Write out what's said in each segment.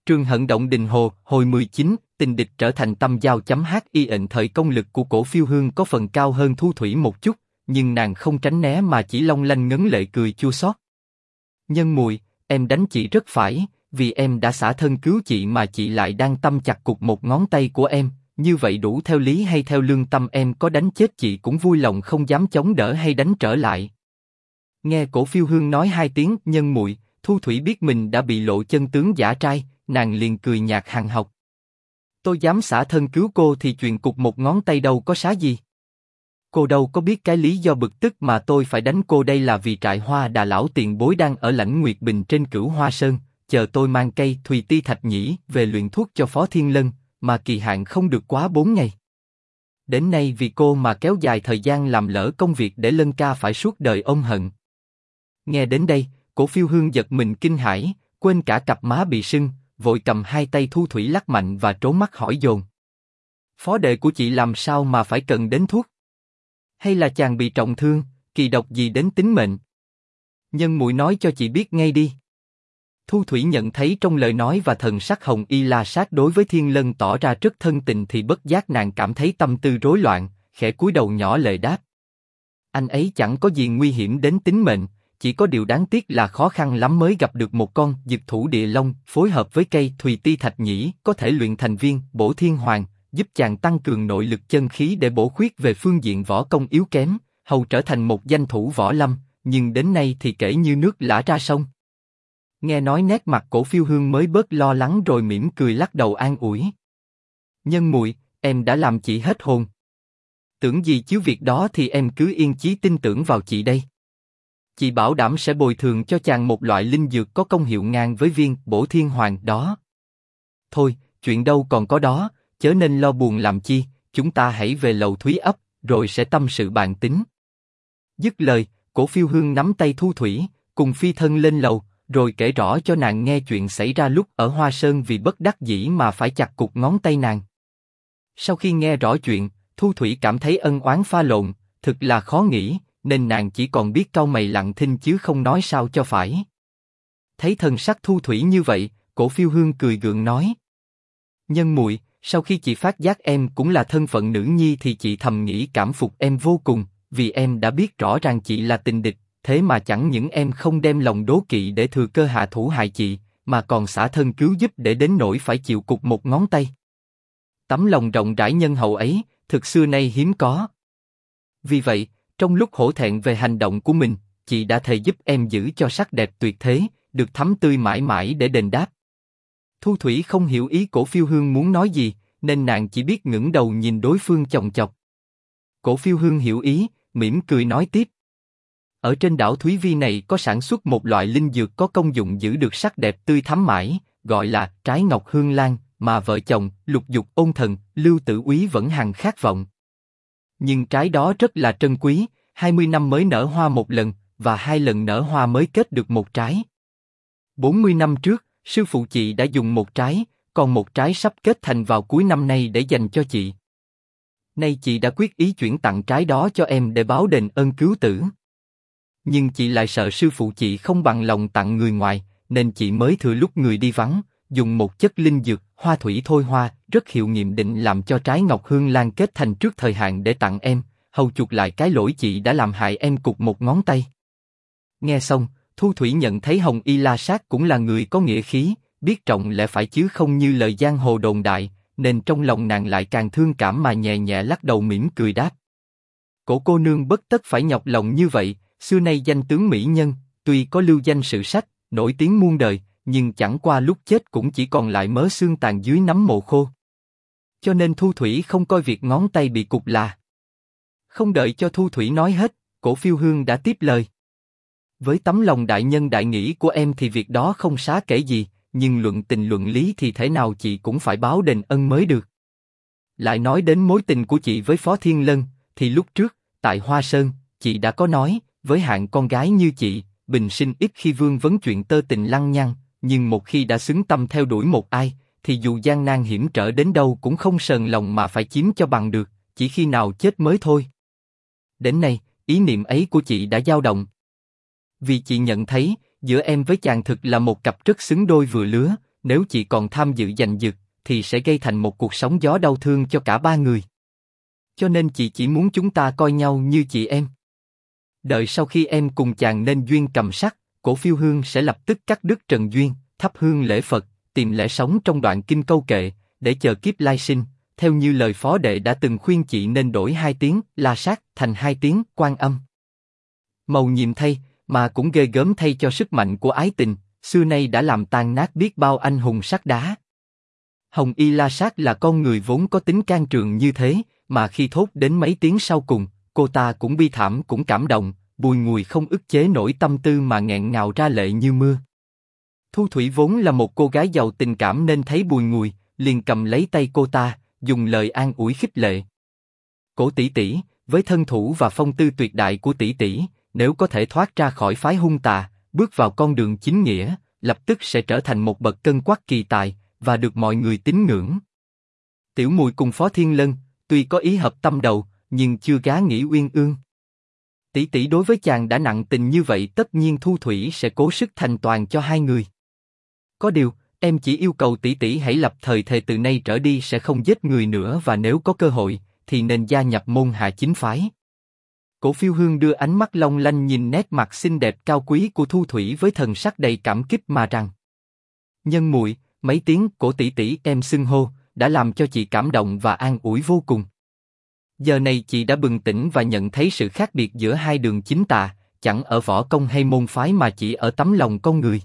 Trường Hận Động Đình Hồ, hồi 19, tình địch trở thành tâm giao. Hi thời công lực của Cổ Phiêu Hương có phần cao hơn Thu Thủy một chút, nhưng nàng không tránh né mà chỉ long lanh ngấn lệ cười chua xót. Nhân Mùi, em đánh chị rất phải, vì em đã xả thân cứu chị mà chị lại đang tâm chặt cụt một ngón tay của em, như vậy đủ theo lý hay theo lương tâm em có đánh chết chị cũng vui lòng không dám chống đỡ hay đánh trở lại. Nghe Cổ Phiêu Hương nói hai tiếng Nhân Mùi, Thu Thủy biết mình đã bị lộ chân tướng giả trai, nàng liền cười nhạt hằn học. Tôi dám xả thân cứu cô thì chuyện cụt một ngón tay đâu có xá gì. Cô đâu có biết cái lý do bực tức mà tôi phải đánh cô đây là vì Trại Hoa Đà lão tiền bối đang ở lãnh Nguyệt Bình trên Cửu Hoa Sơn, chờ tôi mang cây Thùy Ti Thạch Nhĩ về luyện thuốc cho Phó Thiên Lân, mà kỳ hạn không được quá 4 ngày. Đến nay vì cô mà kéo dài thời gian làm lỡ công việc để Lân ca phải suốt đời ôm hận. Nghe đến đây, Cổ Phiêu Hương giật mình kinh hãi, quên cả cặp má bị sưng, vội cầm hai tay Thu Thủy lắc mạnh và trố mắt hỏi dồn. Phó đệ của chị làm sao mà phải cần đến thuốc? Hay là chàng bị trọng thương, kỳ độc gì đến tính mệnh? Nhân Mùi nói cho chị biết ngay đi. Thu Thủy nhận thấy trong lời nói và thần sắc Hồng Y La Sát đối với Thiên Lân tỏ ra rất thân tình thì bất giác nàng cảm thấy tâm tư rối loạn, khẽ cúi đầu nhỏ lệ đáp. Anh ấy chẳng có gì nguy hiểm đến tính mệnh, chỉ có điều đáng tiếc là khó khăn lắm mới gặp được một con Dực Thủ Địa Long phối hợp với cây Thùy Ti Thạch Nhĩ có thể luyện thành viên Bổ Thiên Hoàng, giúp chàng tăng cường nội lực chân khí để bổ khuyết về phương diện võ công yếu kém, hầu trở thành một danh thủ võ lâm, nhưng đến nay thì kể như nước lã ra sông. Nghe nói nét mặt Cổ Phiêu Hương mới bớt lo lắng rồi mỉm cười lắc đầu an ủi. Nhân Mùi, em đã làm chị hết hồn. Tưởng gì chứ việc đó thì em cứ yên chí tin tưởng vào chị đây. Chị bảo đảm sẽ bồi thường cho chàng một loại linh dược có công hiệu ngang với viên Bổ Thiên Hoàng đó. Thôi, chuyện đâu còn có đó, chớ nên lo buồn làm chi, chúng ta hãy về lầu Thúy ấp, rồi sẽ tâm sự bàn tính. Dứt lời, Cổ Phiêu Hương nắm tay Thu Thủy, cùng phi thân lên lầu, rồi kể rõ cho nàng nghe chuyện xảy ra lúc ở Hoa Sơn vì bất đắc dĩ mà phải chặt cụt ngón tay nàng. Sau khi nghe rõ chuyện, Thu Thủy cảm thấy ân oán pha lộn, thực là khó nghĩ, nên nàng chỉ còn biết cau mày lặng thinh chứ không nói sao cho phải. Thấy thần sắc Thu Thủy như vậy, Cổ Phiêu Hương cười gượng nói. Nhân Mùi, sau khi chị phát giác em cũng là thân phận nữ nhi thì chị thầm nghĩ cảm phục em vô cùng, vì em đã biết rõ ràng chị là tình địch, thế mà chẳng những em không đem lòng đố kỵ để thừa cơ hạ thủ hại chị, mà còn xả thân cứu giúp để đến nỗi phải chịu cụt một ngón tay. Tấm lòng rộng rãi nhân hậu ấy, thực xưa nay hiếm có. Vì vậy, trong lúc hổ thẹn về hành động của mình, chị đã thề giúp em giữ cho sắc đẹp tuyệt thế, được thắm tươi mãi mãi để đền đáp. Thu Thủy không hiểu ý Cổ Phiêu Hương muốn nói gì, nên nàng chỉ biết ngẩng đầu nhìn đối phương chòng chọc. Cổ Phiêu Hương hiểu ý, mỉm cười nói tiếp. Ở trên đảo Thúy Vi này có sản xuất một loại linh dược có công dụng giữ được sắc đẹp tươi thắm mãi, gọi là trái ngọc hương lan, mà vợ chồng Lục Dục Ôn Thần, Lưu Tử Úy vẫn hằng khát vọng. Nhưng trái đó rất là trân quý, 20 năm mới nở hoa một lần, và 2 lần nở hoa mới kết được một trái. 40 năm trước, sư phụ chị đã dùng một trái, còn một trái sắp kết thành vào cuối năm nay để dành cho chị. Nay chị đã quyết ý chuyển tặng trái đó cho em để báo đền ơn cứu tử. Nhưng chị lại sợ sư phụ chị không bằng lòng tặng người ngoài, nên chị mới thừa lúc người đi vắng, dùng một chất linh dược, hoa thủy thôi hoa, rất hiệu nghiệm định làm cho trái ngọc hương lan kết thành trước thời hạn để tặng em, hầu chuộc lại cái lỗi chị đã làm hại em cụt một ngón tay. Nghe xong, Thu Thủy nhận thấy Hồng Y La Sát cũng là người có nghĩa khí, biết trọng lẽ phải chứ không như lời giang hồ đồn đại, nên trong lòng nàng lại càng thương cảm mà nhẹ nhẹ lắc đầu mỉm cười đáp. Cổ cô nương bất tất phải nhọc lòng như vậy, xưa nay danh tướng mỹ nhân, tuy có lưu danh sử sách, nổi tiếng muôn đời, nhưng chẳng qua lúc chết cũng chỉ còn lại mớ xương tàn dưới nấm mồ khô. Cho nên Thu Thủy không coi việc ngón tay bị cụt là. Không đợi cho Thu Thủy nói hết, Cổ Phiêu Hương đã tiếp lời. Với tấm lòng đại nhân đại nghĩa của em thì việc đó không xá kể gì, nhưng luận tình luận lý thì thế nào chị cũng phải báo đền ân mới được. Lại nói đến mối tình của chị với Phó Thiên Lân, thì lúc trước, tại Hoa Sơn, chị đã có nói, với hạng con gái như chị, bình sinh ít khi vương vấn chuyện tơ tình lăng nhăng, nhưng một khi đã xứng tâm theo đuổi một ai, thì dù gian nan hiểm trở đến đâu cũng không sờn lòng mà phải chiếm cho bằng được, chỉ khi nào chết mới thôi. Đến nay, ý niệm ấy của chị đã dao động. Vì chị nhận thấy, giữa em với chàng thực là một cặp rất xứng đôi vừa lứa, nếu chị còn tham dự giành giật, thì sẽ gây thành một cuộc sóng gió đau thương cho cả ba người. Cho nên chị chỉ muốn chúng ta coi nhau như chị em. Đợi sau khi em cùng chàng nên duyên cầm sắc, Cổ Phiêu Hương sẽ lập tức cắt đứt trần duyên, thắp hương lễ Phật, tìm lẽ sống trong đoạn kinh câu kệ, để chờ kiếp lai sinh. Theo như lời phó đệ đã từng khuyên chị nên đổi 2 tiếng La Sát thành 2 tiếng Quan Âm. Mầu nhiệm thay, mà cũng ghê gớm thay cho sức mạnh của ái tình, xưa nay đã làm tan nát biết bao anh hùng sắt đá. Hồng Y La Sát là con người vốn có tính can trường như thế, mà khi thốt đến mấy tiếng sau cùng, cô ta cũng bi thảm cũng cảm động, bùi ngùi không ức chế nổi tâm tư mà nghẹn ngào ra lệ như mưa. Thu Thủy vốn là một cô gái giàu tình cảm nên thấy bùi ngùi, liền cầm lấy tay cô ta, dùng lời an ủi khích lệ. Cổ tỷ tỷ, với thân thủ và phong tư tuyệt đại của tỷ tỷ, nếu có thể thoát ra khỏi phái hung tà, bước vào con đường chính nghĩa, lập tức sẽ trở thành một bậc cân quắc kỳ tài và được mọi người tín ngưỡng. Tiểu Mùi cùng Phó Thiên Lân, tuy có ý hợp tâm đầu, nhưng chưa gá nghĩ uyên ương. Tỷ tỷ đối với chàng đã nặng tình như vậy, tất nhiên Thu Thủy sẽ cố sức thành toàn cho hai người. Có điều, em chỉ yêu cầu tỷ tỷ hãy lập thời thề từ nay trở đi sẽ không giết người nữa, và nếu có cơ hội, thì nên gia nhập môn hạ chính phái. Cổ Phiêu Hương đưa ánh mắt long lanh nhìn nét mặt xinh đẹp cao quý của Thu Thủy với thần sắc đầy cảm kích mà rằng: Nhân muội, mấy tiếng Cổ tỷ tỷ em xưng hô, đã làm cho chị cảm động và an ủi vô cùng. Giờ này chị đã bừng tỉnh và nhận thấy sự khác biệt giữa hai đường chính tà, chẳng ở võ công hay môn phái mà chỉ ở tấm lòng con người.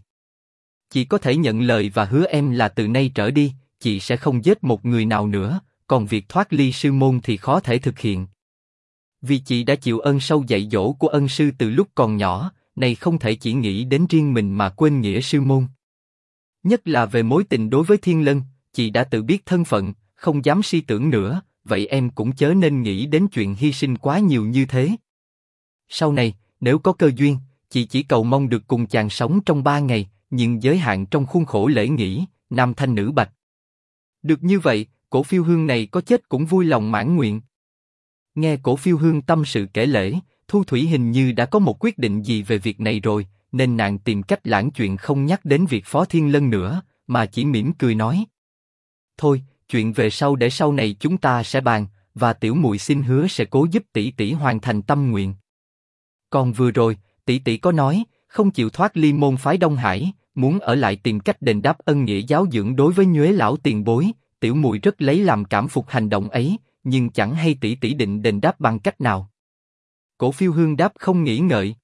Chị có thể nhận lời và hứa em là từ nay trở đi, chị sẽ không giết một người nào nữa, còn việc thoát ly sư môn thì khó thể thực hiện. Vì chị đã chịu ơn sâu dạy dỗ của ân sư từ lúc còn nhỏ, này không thể chỉ nghĩ đến riêng mình mà quên nghĩa sư môn. Nhất là về mối tình đối với Thiên Lân, chị đã tự biết thân phận, không dám suy tưởng nữa, vậy em cũng chớ nên nghĩ đến chuyện hy sinh quá nhiều như thế. Sau này, nếu có cơ duyên, chị chỉ cầu mong được cùng chàng sống trong 3 ngày, nhưng giới hạn trong khuôn khổ lễ nghĩa, nam thanh nữ bạch. Được như vậy, Cổ Phiêu Hương này có chết cũng vui lòng mãn nguyện. Nghe Cổ Phiêu Hương tâm sự kể lễ, Thu Thủy hình như đã có một quyết định gì về việc này rồi, nên nàng tìm cách lãng chuyện không nhắc đến việc Phó Thiên Lân nữa, mà chỉ mỉm cười nói: Thôi, chuyện về sau để sau này chúng ta sẽ bàn, và tiểu muội xin hứa sẽ cố giúp tỷ tỷ hoàn thành tâm nguyện. Còn vừa rồi, tỷ tỷ có nói, không chịu thoát ly môn phái Đông Hải, muốn ở lại tìm cách đền đáp ân nghĩa giáo dưỡng đối với Nhuế lão tiền bối, tiểu muội rất lấy làm cảm phục hành động ấy, nhưng chẳng hay tỷ tỷ định đền đáp bằng cách nào. Cổ Phiêu Hương đáp không nghĩ ngợi: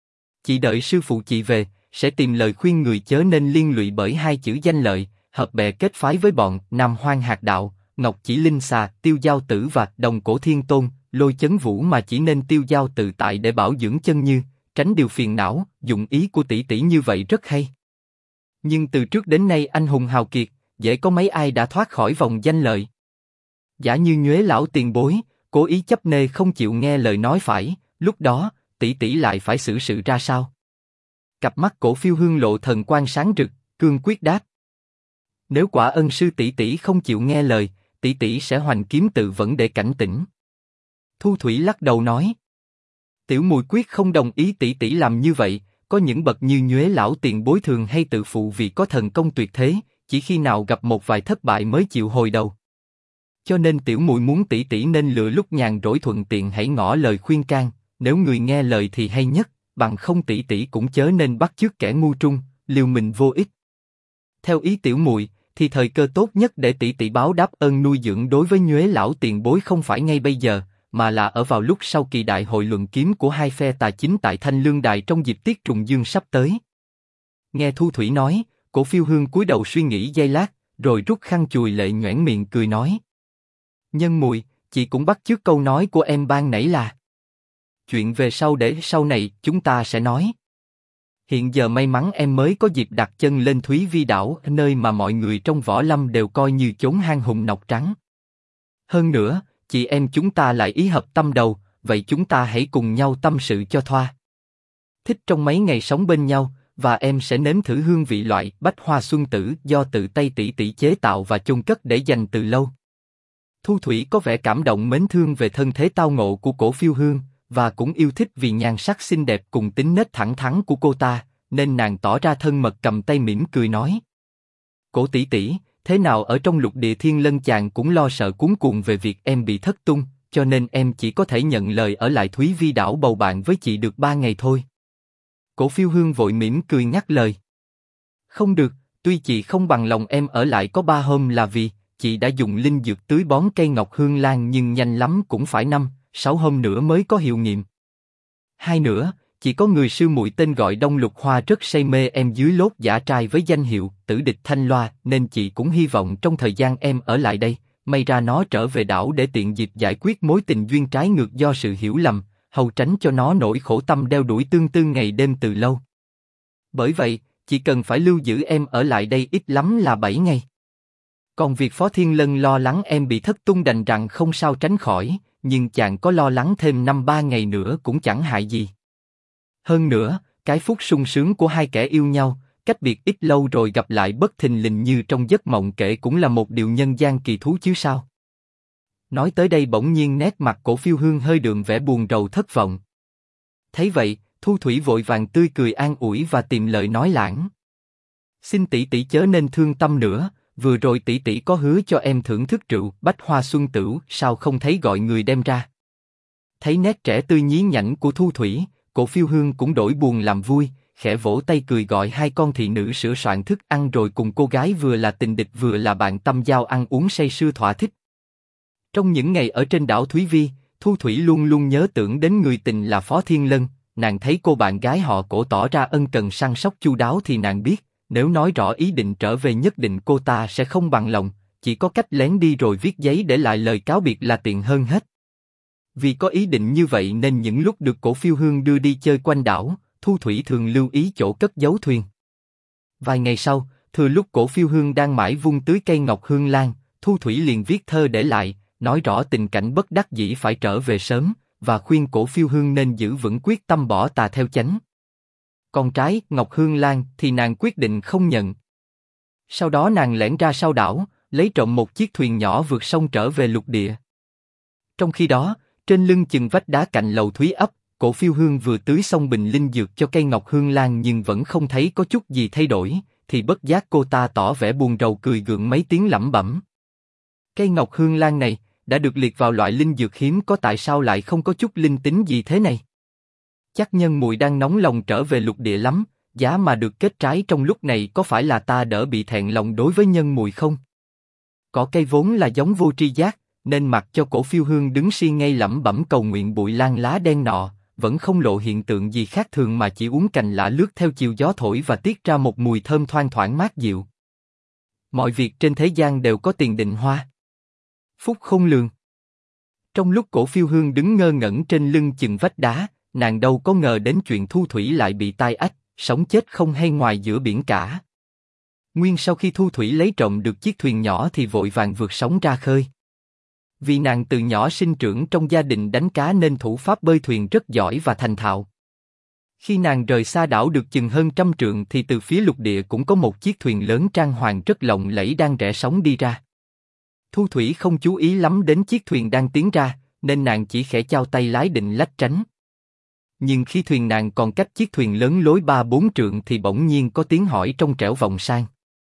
Chị đợi sư phụ chị về, sẽ tìm lời khuyên người chớ nên liên lụy bởi hai chữ danh lợi, hợp bè kết phái với bọn Nam Hoang Hạt Đạo, Ngọc Chỉ Linh Xà, Tiêu Giao Tử và Đồng Cổ Thiên Tôn, Lôi Chấn Vũ, mà chỉ nên Tiêu Giao tự tại để bảo dưỡng chân như, tránh điều phiền não. Dụng ý của tỷ tỷ như vậy rất hay. Nhưng từ trước đến nay anh hùng hào kiệt, dễ có mấy ai đã thoát khỏi vòng danh lợi. Giả như Nhuế lão tiền bối, cố ý chấp nê không chịu nghe lời nói phải, lúc đó, tỷ tỷ lại phải xử sự ra sao? Cặp mắt Cổ Phiêu Hương lộ thần quang sáng rực, cương quyết đáp: Nếu quả ân sư tỷ tỷ không chịu nghe lời, tỷ tỷ sẽ hoành kiếm tự vẫn để cảnh tỉnh. Thu Thủy lắc đầu nói: Tiểu muội quyết không đồng ý tỷ tỷ làm như vậy. Có những bậc như Nhuế lão tiền bối thường hay tự phụ vì có thần công tuyệt thế, chỉ khi nào gặp một vài thất bại mới chịu hồi đầu. Cho nên tiểu muội muốn tỷ tỷ nên lựa lúc nhàn rỗi thuận tiện hãy ngỏ lời khuyên can. Nếu người nghe lời thì hay nhất, bằng không tỷ tỷ cũng chớ nên bắt chước kẻ ngu trung, liều mình vô ích. Theo ý tiểu muội, thì thời cơ tốt nhất để tỷ tỷ báo đáp ơn nuôi dưỡng đối với Nhuế lão tiền bối không phải ngay bây giờ, mà là ở vào lúc sau kỳ đại hội luận kiếm của hai phe tà chính tại Thanh Lương Đài trong dịp tiết trùng dương sắp tới. Nghe Thu Thủy nói, Cổ Phiêu Hương cúi đầu suy nghĩ giây lát, rồi rút khăn chùi lệ nhoẻn miệng cười nói: Nhân muội, chị cũng bắt chước câu nói của em ban nãy là: Chuyện về sau để sau này chúng ta sẽ nói. Hiện giờ may mắn em mới có dịp đặt chân lên Thúy Vi đảo, nơi mà mọi người trong võ lâm đều coi như chốn hang hùng nọc trắng. Hơn nữa, chị em chúng ta lại ý hợp tâm đầu, vậy chúng ta hãy cùng nhau tâm sự cho thoa. Thích trong mấy ngày sống bên nhau, và em sẽ nếm thử hương vị loại bách hoa xuân tử do tự tay tỷ tỷ chế tạo và chôn cất để dành từ lâu. Thu Thủy có vẻ cảm động mến thương về thân thế tao ngộ của Cổ Phiêu Hương, và cũng yêu thích vì nhan sắc xinh đẹp cùng tính nết thẳng thắn của cô ta, nên nàng tỏ ra thân mật cầm tay mỉm cười nói: Cổ tỷ tỷ, thế nào ở trong lục địa thiên lân chàng cũng lo sợ cuống cuồng về việc em bị thất tung, cho nên em chỉ có thể nhận lời ở lại Thúy Vi đảo bầu bạn với chị được 3 ngày thôi. Cổ Phiêu Hương vội mỉm cười ngắt lời. Không được, tuy chị không bằng lòng em ở lại có 3 hôm là vì chị đã dùng linh dược tưới bón cây ngọc hương lan nhưng nhanh lắm cũng phải 5-6 hôm nữa mới có hiệu nghiệm. Hai nữa, chỉ có người sư muội tên gọi Đông Lục Hoa rất say mê em dưới lốt giả trai với danh hiệu Tử Địch Thanh Loa, nên chị cũng hy vọng trong thời gian em ở lại đây, may ra nó trở về đảo để tiện dịp giải quyết mối tình duyên trái ngược do sự hiểu lầm, hầu tránh cho nó nỗi khổ tâm đeo đuổi tương tư ngày đêm từ lâu. Bởi vậy, chỉ cần phải lưu giữ em ở lại đây ít lắm là 7 ngày. Còn việc Phó Thiên Lân lo lắng em bị thất tung đành rằng không sao tránh khỏi, nhưng chàng có lo lắng thêm 5-3 ngày nữa cũng chẳng hại gì. Hơn nữa, cái phút sung sướng của hai kẻ yêu nhau, cách biệt ít lâu rồi gặp lại bất thình lình như trong giấc mộng kể cũng là một điều nhân gian kỳ thú chứ sao. Nói tới đây bỗng nhiên nét mặt Cổ Phiêu Hương hơi đượm vẻ buồn rầu thất vọng. Thấy vậy, Thu Thủy vội vàng tươi cười an ủi và tìm lời nói lãng. Xin tỷ tỷ chớ nên thương tâm nữa, vừa rồi tỷ tỷ có hứa cho em thưởng thức rượu Bách Hoa Xuân Tửu, sao không thấy gọi người đem ra. Thấy nét trẻ tươi nhí nhảnh của Thu Thủy, Cổ Phiêu Hương cũng đổi buồn làm vui, khẽ vỗ tay cười gọi hai con thị nữ sửa soạn thức ăn rồi cùng cô gái vừa là tình địch vừa là bạn tâm giao ăn uống say sưa thỏa thích. Trong những ngày ở trên đảo Thúy Vi, Thu Thủy luôn luôn nhớ tưởng đến người tình là Phó Thiên Lân. Nàng thấy cô bạn gái họ Cổ tỏ ra ân cần săn sóc chu đáo thì nàng biết, nếu nói rõ ý định trở về nhất định cô ta sẽ không bằng lòng, chỉ có cách lén đi rồi viết giấy để lại lời cáo biệt là tiện hơn hết. Vì có ý định như vậy nên những lúc được Cổ Phiêu Hương đưa đi chơi quanh đảo, Thu Thủy thường lưu ý chỗ cất giấu thuyền. Vài ngày sau, thừa lúc Cổ Phiêu Hương đang mãi vung tưới cây ngọc hương lan, Thu Thủy liền viết thơ để lại, nói rõ tình cảnh bất đắc dĩ phải trở về sớm, và khuyên Cổ Phiêu Hương nên giữ vững quyết tâm bỏ tà theo chánh. Còn trái ngọc hương lan thì nàng quyết định không nhận. Sau đó nàng lẻn ra sau đảo, lấy trộm một chiếc thuyền nhỏ vượt sông trở về lục địa. Trong khi đó, trên lưng chừng vách đá cạnh lầu Thúy ấp, Cổ Phiêu Hương vừa tưới xong bình linh dược cho cây ngọc hương lan nhưng vẫn không thấy có chút gì thay đổi, thì bất giác cô ta tỏ vẻ buồn rầu cười gượng mấy tiếng lẩm bẩm. Cây ngọc hương lan này đã được liệt vào loại linh dược hiếm có tại sao lại không có chút linh tính gì thế này? Chắc nhân muội đang nóng lòng trở về lục địa lắm, giá mà được kết trái trong lúc này có phải là ta đỡ bị thẹn lòng đối với nhân muội không? Cỏ cây vốn là giống vô tri giác, nên mặc cho Cổ Phiêu Hương đứng si ngay lẩm bẩm cầu nguyện bụi lan lá đen nọ, vẫn không lộ hiện tượng gì khác thường mà chỉ uốn cành lạ lướt theo chiều gió thổi và tiết ra một mùi thơm thoang thoảng mát dịu. Mọi việc trên thế gian đều có tiền định hoa. Phúc không lường. Trong lúc Cổ Phiêu Hương đứng ngơ ngẩn trên lưng chừng vách đá, nàng đâu có ngờ đến chuyện Thu Thủy lại bị tai ách, sống chết không hay ngoài giữa biển cả. Nguyên sau khi Thu Thủy lấy trộm được chiếc thuyền nhỏ thì vội vàng vượt sóng ra khơi. Vì nàng từ nhỏ sinh trưởng trong gia đình đánh cá nên thủ pháp bơi thuyền rất giỏi và thành thạo. Khi nàng rời xa đảo được chừng hơn 100 trượng thì từ phía lục địa cũng có một chiếc thuyền lớn trang hoàng rất lộng lẫy đang rẽ sóng đi ra. Thu Thủy không chú ý lắm đến chiếc thuyền đang tiến ra, nên nàng chỉ khẽ chao tay lái định lách tránh. Nhưng khi thuyền nàng còn cách chiếc thuyền lớn lối 3-4 trượng thì bỗng nhiên có tiếng hỏi trong trẻo vọng sang.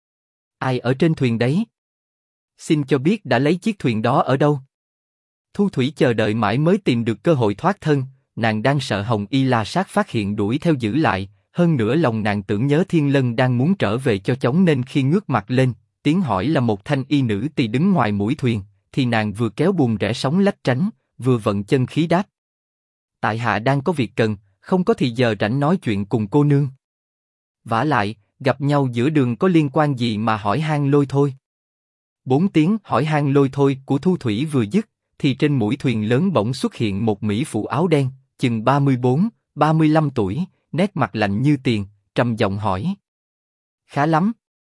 Ai ở trên thuyền đấy? Xin cho biết đã lấy chiếc thuyền đó ở đâu? Thu Thủy chờ đợi mãi mới tìm được cơ hội thoát thân, nàng đang sợ Hồng Y La Sát phát hiện đuổi theo giữ lại, hơn nữa lòng nàng tưởng nhớ Thiên Lân đang muốn trở về cho chóng nên khi ngước mặt lên, tiếng hỏi là một thanh y nữ tỳ đứng ngoài mũi thuyền, thì nàng vừa kéo buồm rẽ sóng lách tránh, vừa vận chân khí đáp. Tại hạ đang có việc cần, không có thì giờ rảnh nói chuyện cùng cô nương. Vả lại, gặp nhau giữa đường có liên quan gì mà hỏi han lôi thôi. 4 tiếng hỏi han lôi thôi của Thu Thủy vừa dứt, thì trên mũi thuyền lớn bỗng xuất hiện một mỹ phụ áo đen, chừng 34-35 tuổi, nét mặt lạnh như tiền, trầm giọng hỏi. Khá lắm.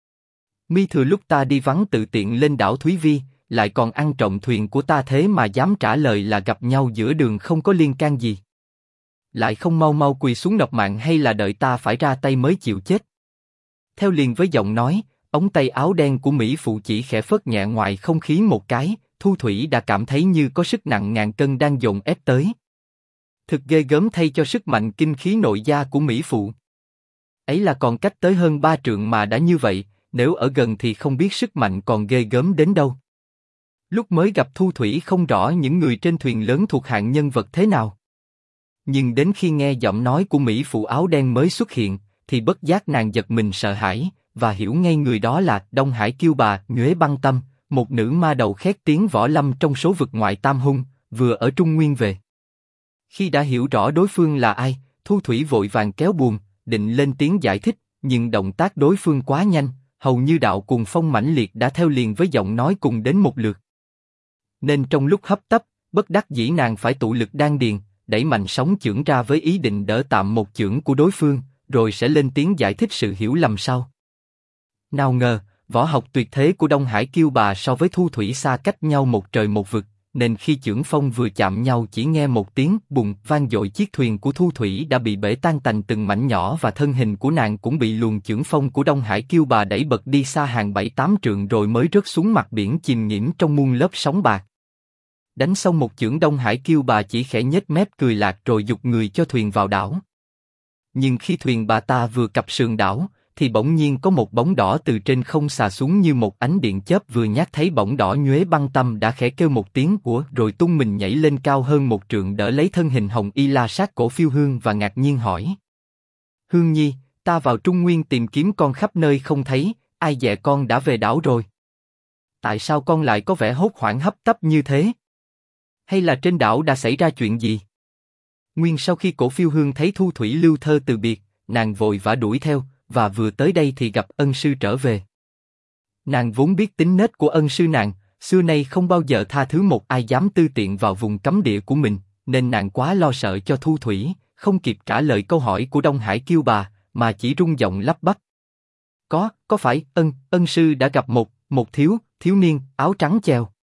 Mi thừa lúc ta đi vắng tự tiện lên đảo Thúy Vi, lại còn ăn trộm thuyền của ta thế mà dám trả lời là gặp nhau giữa đường không có liên can gì. Lại không mau mau quỳ xuống nộp mạng hay là đợi ta phải ra tay mới chịu chết. Theo liền với giọng nói, ống tay áo đen của mỹ phụ chỉ khẽ phất nhẹ ngoài không khí một cái, Thu Thủy đã cảm thấy như có sức nặng ngàn cân đang dồn ép tới. Thực ghê gớm thay cho sức mạnh kinh khí nội gia của mỹ phụ. Ấy là còn cách tới hơn 3 trượng mà đã như vậy, nếu ở gần thì không biết sức mạnh còn ghê gớm đến đâu. Lúc mới gặp Thu Thủy không rõ những người trên thuyền lớn thuộc hạng nhân vật thế nào. Nhưng đến khi nghe giọng nói của Mỹ phụ áo đen mới xuất hiện, thì bất giác nàng giật mình sợ hãi, và hiểu ngay người đó là Đông Hải Kiêu Bà Nhuế Băng Tâm, một nữ ma đầu khét tiếng võ lâm trong số vực ngoại tam hung, vừa ở Trung Nguyên về. Khi đã hiểu rõ đối phương là ai, Thu Thủy vội vàng kéo buồm, định lên tiếng giải thích, nhưng động tác đối phương quá nhanh, hầu như đạo cuồng phong mãnh liệt đã theo liền với giọng nói cùng đến một lượt. Nên trong lúc hấp tấp, bất đắc dĩ nàng phải tụ lực đan điền, đẩy mạnh sóng chưởng ra với ý định đỡ tạm một chưởng của đối phương, rồi sẽ lên tiếng giải thích sự hiểu lầm sau. Nào ngờ, võ học tuyệt thế của Đông Hải Kiêu Bà so với Thu Thủy xa cách nhau một trời một vực, nên khi chưởng phong vừa chạm nhau chỉ nghe một tiếng bùng vang dội, chiếc thuyền của Thu Thủy đã bị bể tan tành từng mảnh nhỏ và thân hình của nàng cũng bị luồng chưởng phong của Đông Hải Kiêu Bà đẩy bật đi xa hàng 7-8 trượng rồi mới rớt xuống mặt biển chìm nghiễm trong muôn lớp sóng bạc. Đánh xong một chưởng, Đông Hải Kiêu Bà chỉ khẽ nhếch mép cười lạc rồi giục người cho thuyền vào đảo. Nhưng khi thuyền bà ta vừa cập sườn đảo, thì bỗng nhiên có một bóng đỏ từ trên không xà xuống như một ánh điện chớp, vừa nhát thấy bóng đỏ, Nhuế Băng Tâm đã khẽ kêu một tiếng của rồi tung mình nhảy lên cao hơn một trượng đỡ lấy thân hình hồng y la sát Cổ Phiêu Hương và ngạc nhiên hỏi: Hương Nhi, ta vào Trung Nguyên tìm kiếm con khắp nơi không thấy, ai dè con đã về đảo rồi. Tại sao con lại có vẻ hốt hoảng hấp tấp như thế? Hay là trên đảo đã xảy ra chuyện gì? Nguyên sau khi Cổ Phiêu Hương thấy Thu Thủy lưu thơ từ biệt, nàng vội vã đuổi theo, và vừa tới đây thì gặp ân sư trở về. Nàng vốn biết tính nết của ân sư nàng, xưa nay không bao giờ tha thứ một ai dám tư tiện vào vùng cấm địa của mình, nên nàng quá lo sợ cho Thu Thủy, không kịp trả lời câu hỏi của Đông Hải Kiêu Bà, mà chỉ rung giọng lắp bắp: Có phải ân sư đã gặp một thiếu niên áo trắng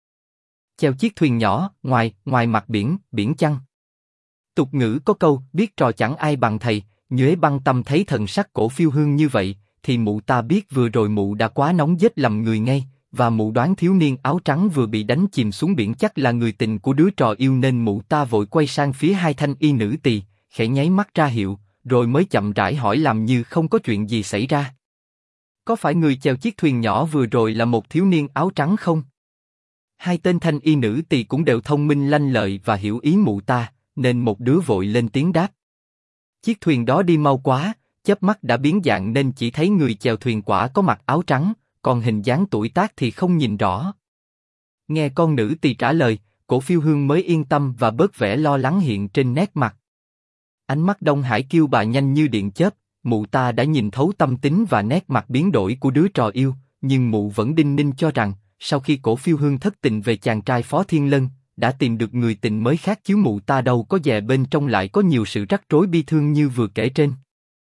chèo chiếc thuyền nhỏ ngoài mặt biển chăng? Tục ngữ có câu biết trò chẳng ai bằng thầy. Nhuế Băng Tâm thấy thần sắc Cổ Phiêu Hương như vậy, thì mụ ta biết vừa rồi mụ đã quá nóng giết lầm người ngay, và mụ đoán thiếu niên áo trắng vừa bị đánh chìm xuống biển chắc là người tình của đứa trò yêu, nên mụ ta vội quay sang phía hai thanh y nữ tỳ, khẽ nháy mắt ra hiệu, rồi mới chậm rãi hỏi làm như không có chuyện gì xảy ra: Có phải người chèo chiếc thuyền nhỏ vừa rồi là một thiếu niên áo trắng không? Hai tên thanh y nữ tỳ cũng đều thông minh lanh lợi và hiểu ý mụ ta, nên một đứa vội lên tiếng đáp: Chiếc thuyền đó đi mau quá, chớp mắt đã biến dạng nên chỉ thấy người chèo thuyền quả có mặc áo trắng, còn hình dáng tuổi tác thì không nhìn rõ. Nghe con nữ tỳ trả lời, Cổ Phiêu Hương mới yên tâm và bớt vẻ lo lắng hiện trên nét mặt. Ánh mắt Đông Hải Kiêu Bà nhanh như điện chớp, mụ ta đã nhìn thấu tâm tính và nét mặt biến đổi của đứa trò yêu, nhưng mụ vẫn đinh ninh cho rằng, sau khi Cổ Phiêu Hương thất tình về chàng trai Phó Thiên Lân, đã tìm được người tình mới khác chứ mụ ta đâu có dè bên trong lại có nhiều sự rắc rối bi thương như vừa kể trên.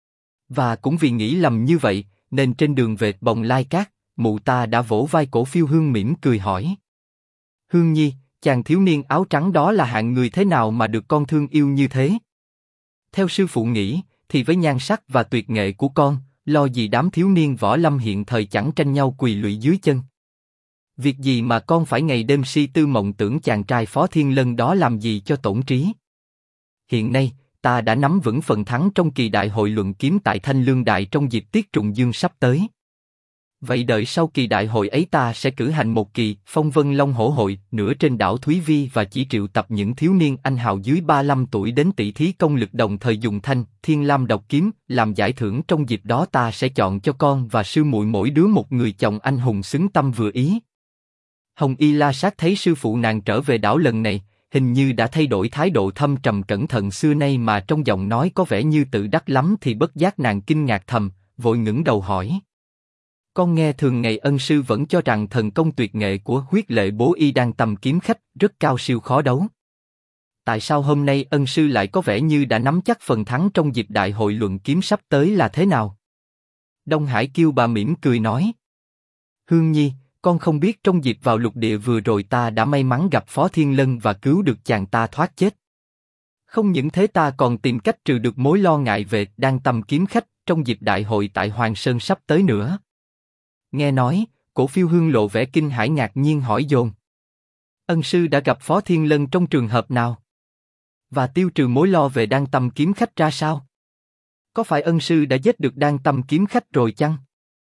Và cũng vì nghĩ lầm như vậy, nên trên đường về Bồng Lai Cát, mụ ta đã vỗ vai Cổ Phiêu Hương mỉm cười hỏi: Hương Nhi, chàng thiếu niên áo trắng đó là hạng người thế nào mà được con thương yêu như thế? Theo sư phụ nghĩ, thì với nhan sắc và tuyệt nghệ của con, lo gì đám thiếu niên võ lâm hiện thời chẳng tranh nhau quỳ lụy dưới chân. Việc gì mà con phải ngày đêm si tư mộng tưởng chàng trai Phó Thiên Lân đó làm gì cho tổn trí? Hiện nay, ta đã nắm vững phần thắng trong kỳ đại hội luận kiếm tại Thanh Lương Đại trong dịp tiết trùng dương sắp tới. Vậy đợi sau kỳ đại hội ấy ta sẽ cử hành một kỳ Phong Vân Long Hổ Hội nữa trên đảo Thúy Vi và chỉ triệu tập những thiếu niên anh hào dưới 35 tuổi đến tỷ thí công lực, đồng thời dùng Thanh Thiên Lam độc kiếm làm giải thưởng. Trong dịp đó ta sẽ chọn cho con và sư muội mỗi đứa một người chồng anh hùng xứng tâm vừa ý. Hồng Y La Sát thấy sư phụ nàng trở về đảo lần này, hình như đã thay đổi thái độ thâm trầm cẩn thận xưa nay mà trong giọng nói có vẻ như tự đắc lắm, thì bất giác nàng kinh ngạc thầm, vội ngẩng đầu hỏi: Con nghe thường ngày ân sư vẫn cho rằng thần công tuyệt nghệ của Huyết Lệ Bố Y Đan Tâm kiếm khách rất cao siêu khó đấu. Tại sao hôm nay ân sư lại có vẻ như đã nắm chắc phần thắng trong dịp đại hội luận kiếm sắp tới là thế nào? Đông Hải Kiêu Bà mỉm cười nói: Hương Nhi, con không biết trong dịp vào lục địa vừa rồi ta đã may mắn gặp Phó Thiên Lân và cứu được chàng ta thoát chết. Không những thế, ta còn tìm cách trừ được mối lo ngại về Đan Tâm kiếm khách trong dịp đại hội tại Hoàng Sơn sắp tới nữa. Nghe nói, Cổ Phiêu Hương lộ vẻ kinh hãi ngạc nhiên hỏi dồn: Ân sư đã gặp Phó Thiên Lân trong trường hợp nào? Và tiêu trừ mối lo về Đan Tâm kiếm khách ra sao? Có phải ân sư đã giết được Đan Tâm kiếm khách rồi chăng?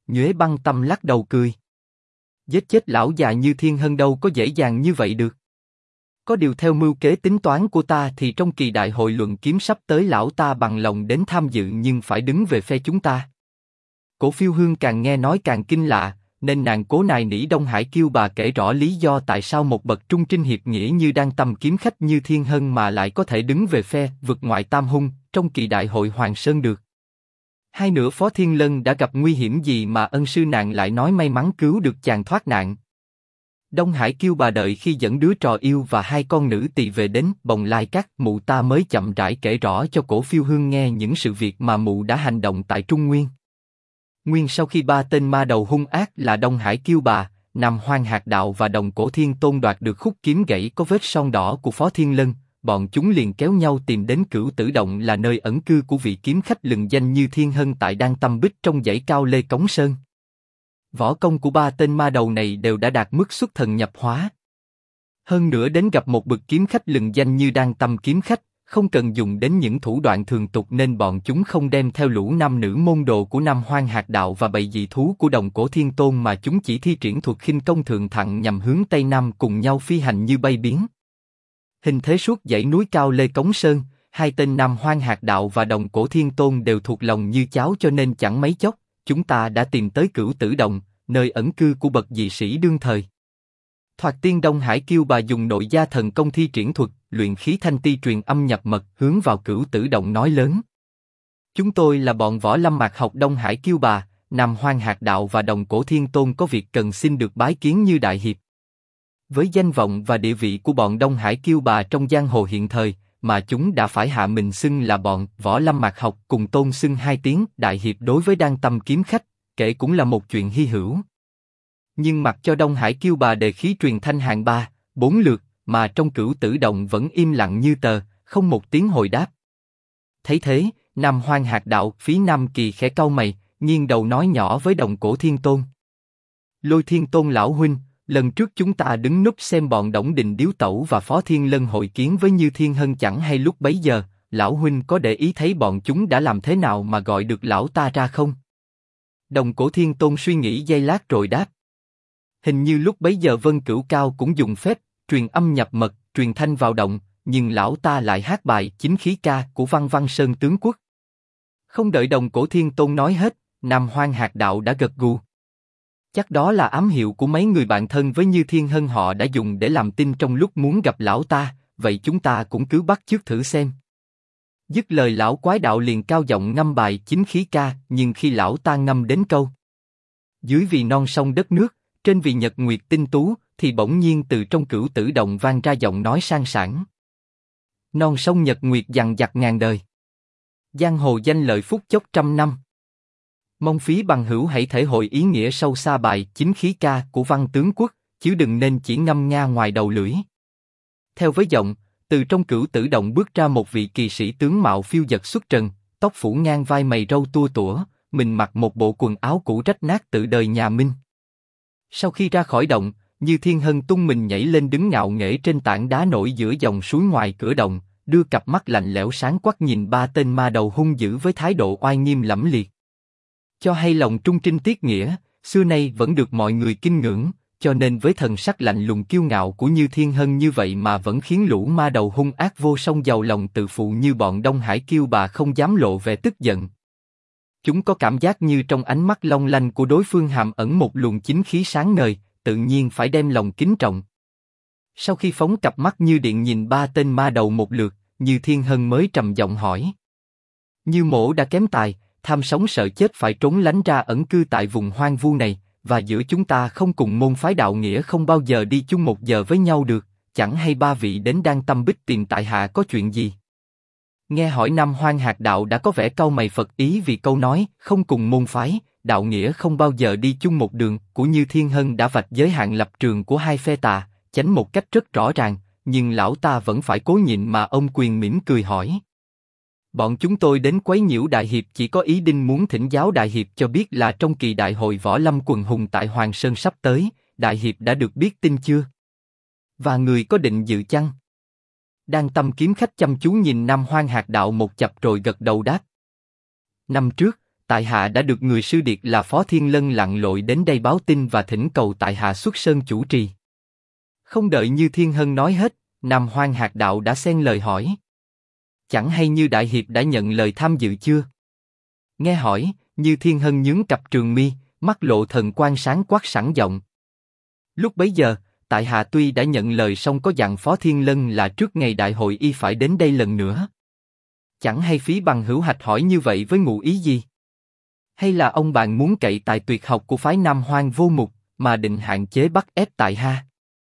Nhuế Băng Tâm lắc đầu cười. Giết chết lão già Như Thiên Hân đâu có dễ dàng như vậy được. Có điều theo mưu kế tính toán của ta thì trong kỳ đại hội luận kiếm sắp tới lão ta bằng lòng đến tham dự nhưng phải đứng về phe chúng ta. Cổ Phiêu Hương càng nghe nói càng kinh lạ, nên nàng cố nài nỉ Đông Hải Kiêu Bà kể rõ lý do tại sao một bậc trung trinh hiệp nghĩa như Đan Tâm kiếm khách Như Thiên Hân mà lại có thể đứng về phe vực ngoại tam hung trong kỳ đại hội Hoàng Sơn được. Hai nữa Phó Thiên Lân đã gặp nguy hiểm gì mà ân sư nàng lại nói may mắn cứu được chàng thoát nạn. Đông Hải Kiêu Bà đợi khi dẫn đứa trò yêu và hai con nữ tỳ về đến Bồng Lai Các, mụ ta mới chậm rãi kể rõ cho Cổ Phiêu Hương nghe những sự việc mà mụ đã hành động tại Trung Nguyên. Nguyên sau khi ba tên ma đầu hung ác là Đông Hải Kiêu Bà, Nam Hoang Hạt Đạo và Đồng Cổ Thiên Tôn đoạt được khúc kiếm gãy có vết son đỏ của Phó Thiên Lân, bọn chúng liền kéo nhau tìm đến Cửu Tử Động là nơi ẩn cư của vị kiếm khách lừng danh Như Thiên Hân tại Đan Tâm Bích trong dãy cao Lê Cống Sơn. Võ công của ba tên ma đầu này đều đã đạt mức xuất thần nhập hóa. Hơn nữa đến gặp một bậc kiếm khách lừng danh như Đan Tâm kiếm khách, không cần dùng đến những thủ đoạn thường tục nên bọn chúng không đem theo lũ nam nữ môn đồ của Nam Hoang Hạt Đạo và bầy dị thú của Đồng Cổ Thiên Tôn mà chúng chỉ thi triển thuật khinh công thượng thặng nhằm hướng Tây Nam cùng nhau phi hành như bay biến. Hình thế suốt dãy núi cao Lê Cống Sơn, hai tên Nam Hoang Hạt Đạo và Đồng Cổ Thiên Tôn đều thuộc lòng như cháo cho nên chẳng mấy chốc, chúng ta đã tìm tới Cửu Tử Động, nơi ẩn cư của bậc dị sĩ đương thời. Thoạt tiên Đông Hải Kiêu Bà dùng nội gia thần công thi triển thuật, luyện khí thanh ti truyền âm nhập mật hướng vào Cửu Tử Động nói lớn. Chúng tôi là bọn võ lâm mạc học Đông Hải Kiêu Bà, Nam Hoang Hạt Đạo và Đồng Cổ Thiên Tôn có việc cần xin được bái kiến Như đại hiệp. Với danh vọng và địa vị của bọn Đông Hải Kiêu Bà trong giang hồ hiện thời, mà chúng đã phải hạ mình xưng là bọn võ lâm mạc học cùng tôn xưng hai tiếng đại hiệp đối với Đan Tâm kiếm khách, kể cũng là một chuyện hy hữu. Nhưng mặc cho Đông Hải Kiêu Bà đề khí truyền thanh hàng 3, 4 lượt, mà trong Cửu Tử Động vẫn im lặng như tờ, không một tiếng hồi đáp. Thấy thế, Nam Hoang Hạt Đạo Phí Nam Kỳ khẽ cau mày, nghiêng đầu nói nhỏ với Đồng Cổ Thiên Tôn. Lôi Thiên Tôn lão huynh, lần trước chúng ta đứng núp xem bọn Đổng Đình Điếu Tẩu và Phó Thiên Lân hội kiến với Như Thiên Hân chẳng hay lúc bấy giờ, lão huynh có để ý thấy bọn chúng đã làm thế nào mà gọi được lão ta ra không? Đồng Cổ Thiên Tôn suy nghĩ giây lát rồi đáp. Hình như lúc bấy giờ Vân Cửu Cao cũng dùng phép truyền âm nhập mật, truyền thanh vào động, nhưng lão ta lại hát bài chính khí ca của Văn Văn Sơn tướng quốc. Không đợi Đồng Cổ Thiên Tôn nói hết, Nam Hoang Hạt Đạo đã gật gù. Chắc đó là ám hiệu của mấy người bạn thân với Như Thiên Hân họ đã dùng để làm tin trong lúc muốn gặp lão ta, vậy chúng ta cũng cứ bắt chước thử xem. Dứt lời lão quái đạo liền cao giọng ngâm bài chính khí ca, nhưng khi lão ta ngâm đến câu dưới vì non sông đất nước, trên vì nhật nguyệt tinh tú, thì bỗng nhiên từ trong Cửu Tử Động vang ra giọng nói sang sảng. Non sông nhật nguyệt dằng dặc ngàn đời, giang hồ danh lợi phúc chốc trăm năm. Mong phí bằng hữu hãy thể hội ý nghĩa sâu xa bài chính khí ca của Văn tướng quốc, chứ đừng nên chỉ ngâm nga ngoài đầu lưỡi. Theo với giọng, từ trong Cửu Tử Động bước ra một vị kỳ sĩ tướng mạo phiêu dật xuất trần, tóc phủ ngang vai mày râu tua tủa, mình mặc một bộ quần áo cũ rách nát tự đời nhà Minh. Sau khi ra khỏi động, Như Thiên Hân tung mình nhảy lên đứng ngạo nghễ trên tảng đá nổi giữa dòng suối ngoài cửa động, đưa cặp mắt lạnh lẽo sáng quắc nhìn ba tên ma đầu hung dữ với thái độ oai nghiêm lẫm liệt. Cho hay lòng trung trinh tiết nghĩa, xưa nay vẫn được mọi người kinh ngưỡng, cho nên với thần sắc lạnh lùng kiêu ngạo của Như Thiên Hân như vậy mà vẫn khiến lũ ma đầu hung ác vô song giàu lòng tự phụ như bọn Đông Hải Kiêu Bà không dám lộ vẻ tức giận. Chúng có cảm giác như trong ánh mắt long lanh của đối phương hàm ẩn một luồng chính khí sáng ngời, tự nhiên phải đem lòng kính trọng. Sau khi phóng cặp mắt như điện nhìn ba tên ma đầu một lượt, Như Thiên Hân mới trầm giọng hỏi. Như mỗ đã kém tài, tham sống sợ chết phải trốn lánh ra ẩn cư tại vùng hoang vu này, và giữa chúng ta không cùng môn phái đạo nghĩa không bao giờ đi chung một giờ với nhau được, chẳng hay ba vị đến Đan Tâm Bích tìm tại hạ có chuyện gì? Nghe hỏi Nam Hoang Hạt Đạo đã có vẻ cau mày phật ý vì câu nói không cùng môn phái, đạo nghĩa không bao giờ đi chung một đường của Như Thiên Hân đã vạch giới hạn lập trường của hai phe tà, chánh một cách rất rõ ràng, nhưng lão ta vẫn phải cố nhịn mà ông quyền mỉm cười hỏi. Bọn chúng tôi đến quấy nhiễu đại hiệp chỉ có ý định muốn thỉnh giáo đại hiệp cho biết là trong kỳ đại hội võ lâm quần hùng tại Hoàng Sơn sắp tới, đại hiệp đã được biết tin chưa? Và người có định dự chăng? Đan Tâm kiếm khách chăm chú nhìn Nam Hoang Hạt Đạo một chập rồi gật đầu đáp. Năm trước, tại hạ đã được người sư điệt là Phó Thiên Lân lặn lội đến đây báo tin và thỉnh cầu tại hạ xuất sơn chủ trì. Không đợi Như Thiên Hân nói hết, Nam Hoang Hạt Đạo đã xen lời hỏi. Chẳng hay Như đại hiệp đã nhận lời tham dự chưa? Nghe hỏi, Như Thiên Hân nhướng cặp trường mi, mắt lộ thần quang sáng quát sẵn giọng. Lúc bấy giờ, tại hạ tuy đã nhận lời song có dặn Phó Thiên Lân là trước ngày đại hội y phải đến đây lần nữa. Chẳng hay Phí Bằng hữu hạch hỏi như vậy với ngụ ý gì? Hay là ông bạn muốn cậy tài tuyệt học của phái Nam Hoang Vô Mục mà định hạn chế bắt ép tại hạ?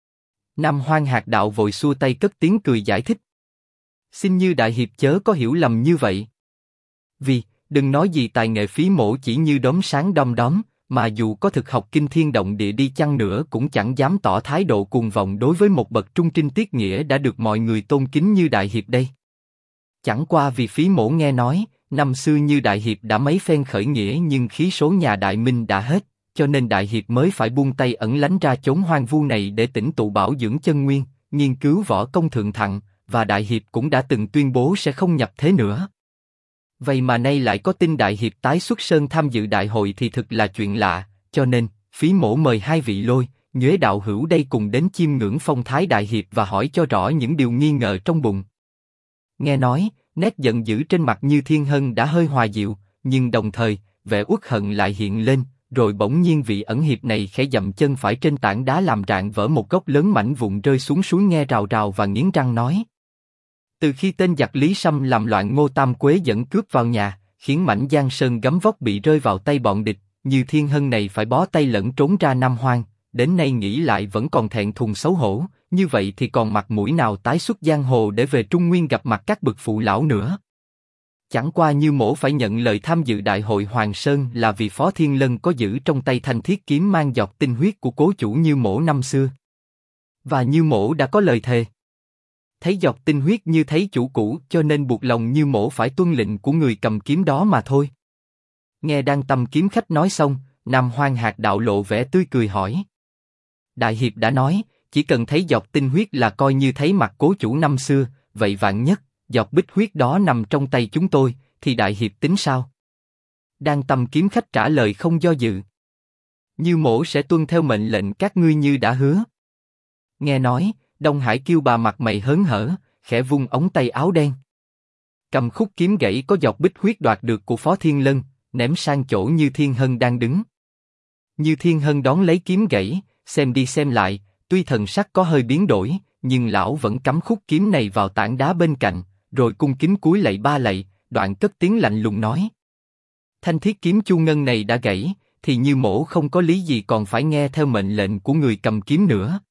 Nam Hoang Hạt Đạo vội xua tay cất tiếng cười giải thích. Xin Như đại hiệp chớ có hiểu lầm như vậy. Vì, đừng nói gì tài nghệ Phí mỗ chỉ như đốm sáng đom đóm, mà dù có thực học kinh thiên động địa đi chăng nữa cũng chẳng dám tỏ thái độ cuồng vọng đối với một bậc trung trinh tiết nghĩa đã được mọi người tôn kính như đại hiệp đây. Chẳng qua vì Phí mỗ nghe nói, năm xưa Như đại hiệp đã mấy phen khởi nghĩa nhưng khí số nhà Đại Minh đã hết, cho nên đại hiệp mới phải buông tay ẩn lánh ra chốn hoang vu này để tĩnh tụ bảo dưỡng chân nguyên, nghiên cứu võ công thượng thặng, và đại hiệp cũng đã từng tuyên bố sẽ không nhập thế nữa. Vậy mà nay lại có tin đại hiệp tái xuất sơn tham dự đại hội thì thực là chuyện lạ, cho nên Phí mỗ mời hai vị Lôi, Nhuế đạo hữu đây cùng đến chiêm ngưỡng phong thái đại hiệp và hỏi cho rõ những điều nghi ngờ trong bụng. Nghe nói, nét giận dữ trên mặt Như Thiên Hân đã hơi hòa dịu, nhưng đồng thời vẻ uất hận lại hiện lên, rồi bỗng nhiên vị ẩn hiệp này khẽ dậm chân phải trên tảng đá làm rạn vỡ một gốc lớn mảnh vụn rơi xuống suối nghe rào rào và nghiến răng nói. Từ khi tên giặc Lý Sâm làm loạn Ngô Tam Quế dẫn cướp vào nhà, khiến mảnh Giang Sơn gấm vóc bị rơi vào tay bọn địch, Như Thiên Hân này phải bó tay lẫn trốn ra Nam Hoang, đến nay nghĩ lại vẫn còn thẹn thùng xấu hổ, như vậy thì còn mặt mũi nào tái xuất giang hồ để về Trung Nguyên gặp mặt các bậc phụ lão nữa. Chẳng qua Như mỗ phải nhận lời tham dự đại hội Hoàng Sơn là vì Phó Thiên Lân có giữ trong tay thanh thiết kiếm mang giọt tinh huyết của cố chủ Như mỗ năm xưa. Và Như mỗ đã có lời thề. Thấy giọt tinh huyết như thấy chủ cũ cho nên buộc lòng Như mỗ phải tuân lệnh của người cầm kiếm đó mà thôi. Nghe Đan Tâm kiếm khách nói xong, Nam Hoang Hạt Đạo lộ vẻ tươi cười hỏi. Đại hiệp đã nói, chỉ cần thấy giọt tinh huyết là coi như thấy mặt cố chủ năm xưa, vậy vạn nhất, giọt bích huyết đó nằm trong tay chúng tôi, thì đại hiệp tính sao? Đan Tâm kiếm khách trả lời không do dự. Như mỗ sẽ tuân theo mệnh lệnh các ngươi như đã hứa. Nghe nói, Đông Hải Kiêu Bà mặt mày hớn hở, khẽ vung ống tay áo đen. Cầm khúc kiếm gãy có giọt bích huyết đoạt được của Phó Thiên Lân, ném sang chỗ Như Thiên Hân đang đứng. Như Thiên Hân đón lấy kiếm gãy, xem đi xem lại, tuy thần sắc có hơi biến đổi, nhưng lão vẫn cắm khúc kiếm này vào tảng đá bên cạnh, rồi cung kính cúi lạy ba lạy, đoạn cất tiếng lạnh lùng nói. Thanh thiết kiếm chu ngân này đã gãy, thì Như mỗ không có lý gì còn phải nghe theo mệnh lệnh của người cầm kiếm nữa.